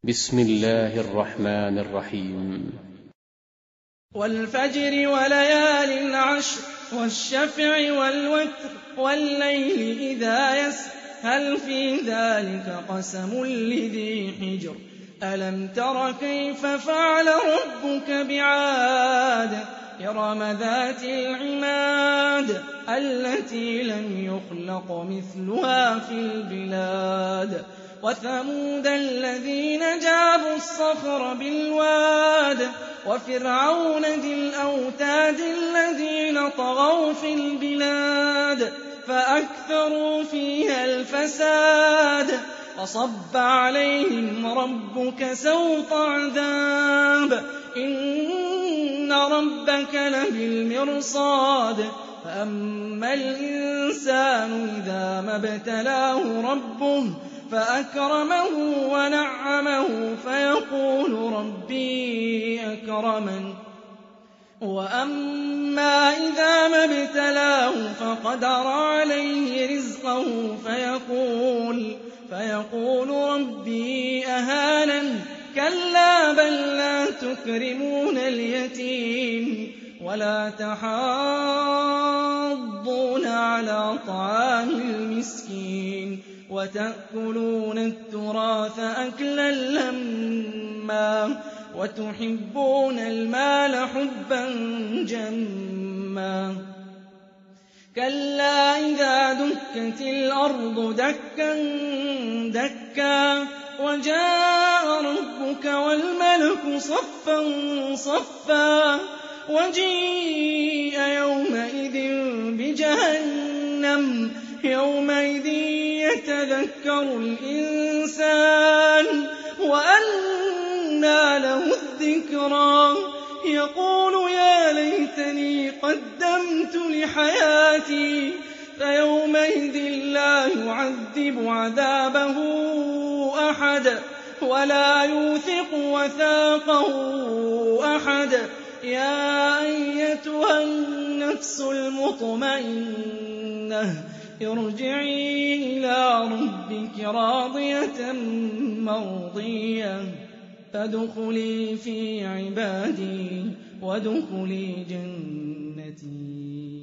بسم الله الرحمن الرحيم. والفجر وليال عشر والشفع والوتر والليل إذا يسر هل في ذلك قسم لذي حجر ألم تر كيف فعل ربك بعاد إرم ذات العماد التي لم يخلق مثلها في البلاد وثمود الذين جابوا الصخر بالواد وفرعون ذي الأوتاد الذين طغوا في البلاد فأكثروا فيها الفساد فصب عليهم ربك سوط عذاب إن ربك لبالمرصاد فأما الإنسان إذا ما ابتلاه ربه فأكرمه ونعمه فيقول ربي أكرمن وأما إذا ما ابتلاه فقدر عليه رزقه فيقول ربي أهانن كلا بل لا تكرمون اليتيم ولا تحاضون على طعام المسكين وتأكلون التراث أكلا لما وتحبون المال حبا جما كلا إذا دكت الأرض دكا دكا وجاء ربك والملك صفا صفا وجيء يومئذ بجهنم يومئذ يتذكر الإنسان وأنى له الذكرى يقول يا ليتني قدمت لحياتي فيومئذ لا يعذب عذابه أحد ولا يوثق وثاقه أحد يا أيتها النفس المطمئنة ارجعي إلى ربك راضية مرضية فادخلي في عبادي وادخلي جنتي.